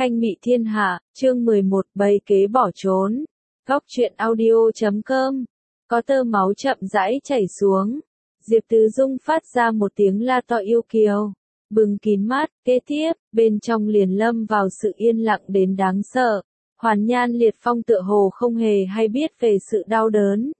Khanh Mị Thiên Hạ, chương 11, bày kế bỏ trốn. Góc truyện audio.com. Có tơ máu chậm rãi chảy xuống. Diệp Tứ Dung phát ra một tiếng la to yêu kiều. Bừng kín mắt, kế tiếp, bên trong liền lâm vào sự yên lặng đến đáng sợ. Hoàn Nhan Liệt Phong tựa hồ không hề hay biết về sự đau đớn.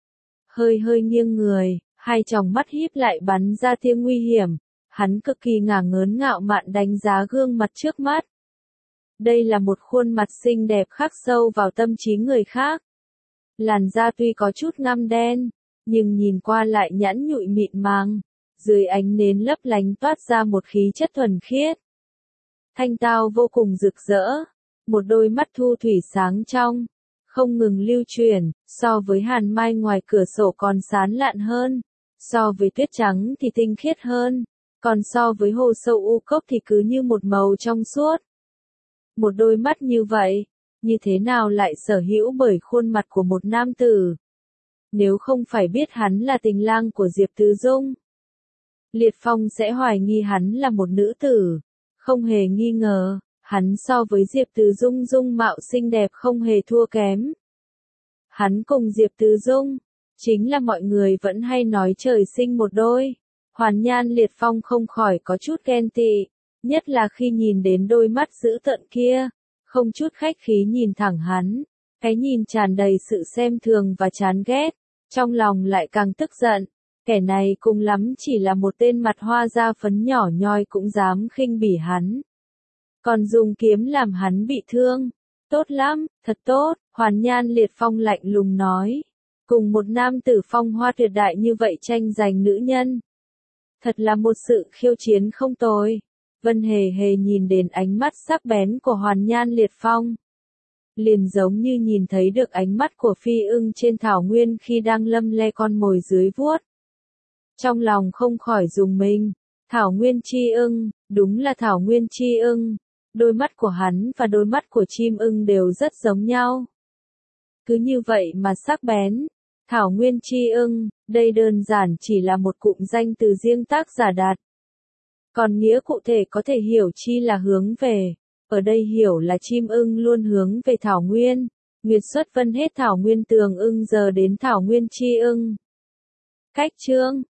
Hơi hơi nghiêng người, hai tròng mắt híp lại bắn ra tia nguy hiểm. Hắn cực kỳ ngả ngớn ngạo mạn đánh giá gương mặt trước mắt. Đây là một khuôn mặt xinh đẹp khắc sâu vào tâm trí người khác. Làn da tuy có chút ngăm đen, nhưng nhìn qua lại nhẵn nhụi mịn màng, dưới ánh nến lấp lánh toát ra một khí chất thuần khiết. Thanh tao vô cùng rực rỡ, một đôi mắt thu thủy sáng trong, không ngừng lưu chuyển, so với hàn mai ngoài cửa sổ còn sáng lạn hơn, so với tuyết trắng thì tinh khiết hơn, còn so với hồ sâu u cốc thì cứ như một màu trong suốt. Một đôi mắt như vậy, như thế nào lại sở hữu bởi khuôn mặt của một nam tử? Nếu không phải biết hắn là tình lang của Diệp Tứ Dung, Liệt Phong sẽ hoài nghi hắn là một nữ tử. Không hề nghi ngờ, hắn so với Diệp Tứ Dung dung mạo xinh đẹp không hề thua kém. Hắn cùng Diệp Tứ Dung, chính là mọi người vẫn hay nói trời sinh một đôi. Hoàn Nhan Liệt Phong không khỏi có chút ghen tị. Nhất là khi nhìn đến đôi mắt dữ tợn kia, không chút khách khí nhìn thẳng hắn, cái nhìn tràn đầy sự xem thường và chán ghét, trong lòng lại càng tức giận, kẻ này cùng lắm chỉ là một tên mặt hoa da phấn nhỏ nhoi cũng dám khinh bỉ hắn. Còn dùng kiếm làm hắn bị thương, tốt lắm, thật tốt, Hoàn Nhan Liệt Phong lạnh lùng nói, cùng một nam tử phong hoa tuyệt đại như vậy tranh giành nữ nhân. Thật là một sự khiêu chiến không tồi. Vân Hề Hề nhìn đến ánh mắt sắc bén của Hoàn Nhan Liệt Phong. Liền giống như nhìn thấy được ánh mắt của phi ưng trên thảo nguyên khi đang lâm le con mồi dưới vuốt. Trong lòng không khỏi rùng mình, thảo nguyên chi ưng, đúng là thảo nguyên chi ưng. Đôi mắt của hắn và đôi mắt của chim ưng đều rất giống nhau. Cứ như vậy mà sắc bén. Thảo nguyên chi ưng, đây đơn giản chỉ là một cụm danh từ riêng tác giả đặt. Còn nghĩa cụ thể có thể hiểu chi là hướng về, ở đây hiểu là chim ưng luôn hướng về thảo nguyên, nguyệt xuất vân hết thảo nguyên tường ưng giờ đến thảo nguyên chi ưng. Cách chương,